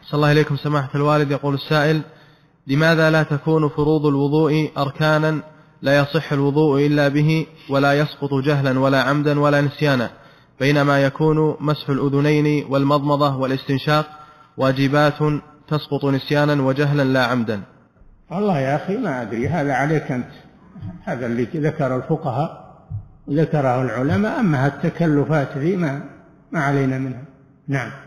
صلى الله إليكم سماحة الوالد. يقول السائل: لماذا لا تكون فروض الوضوء أركانا لا يصح الوضوء إلا به ولا يسقط جهلا ولا عمدا ولا نسيانا، بينما يكون مسح الأذنين والمضمضة والاستنشاق واجبات تسقط نسيانا وجهلا لا عمدا؟ والله يا أخي ما أدري، هذا عليك أنت، هذا اللي ذكر الفقهاء ذكره العلماء، أما التكلفات ذي ما علينا منها. نعم.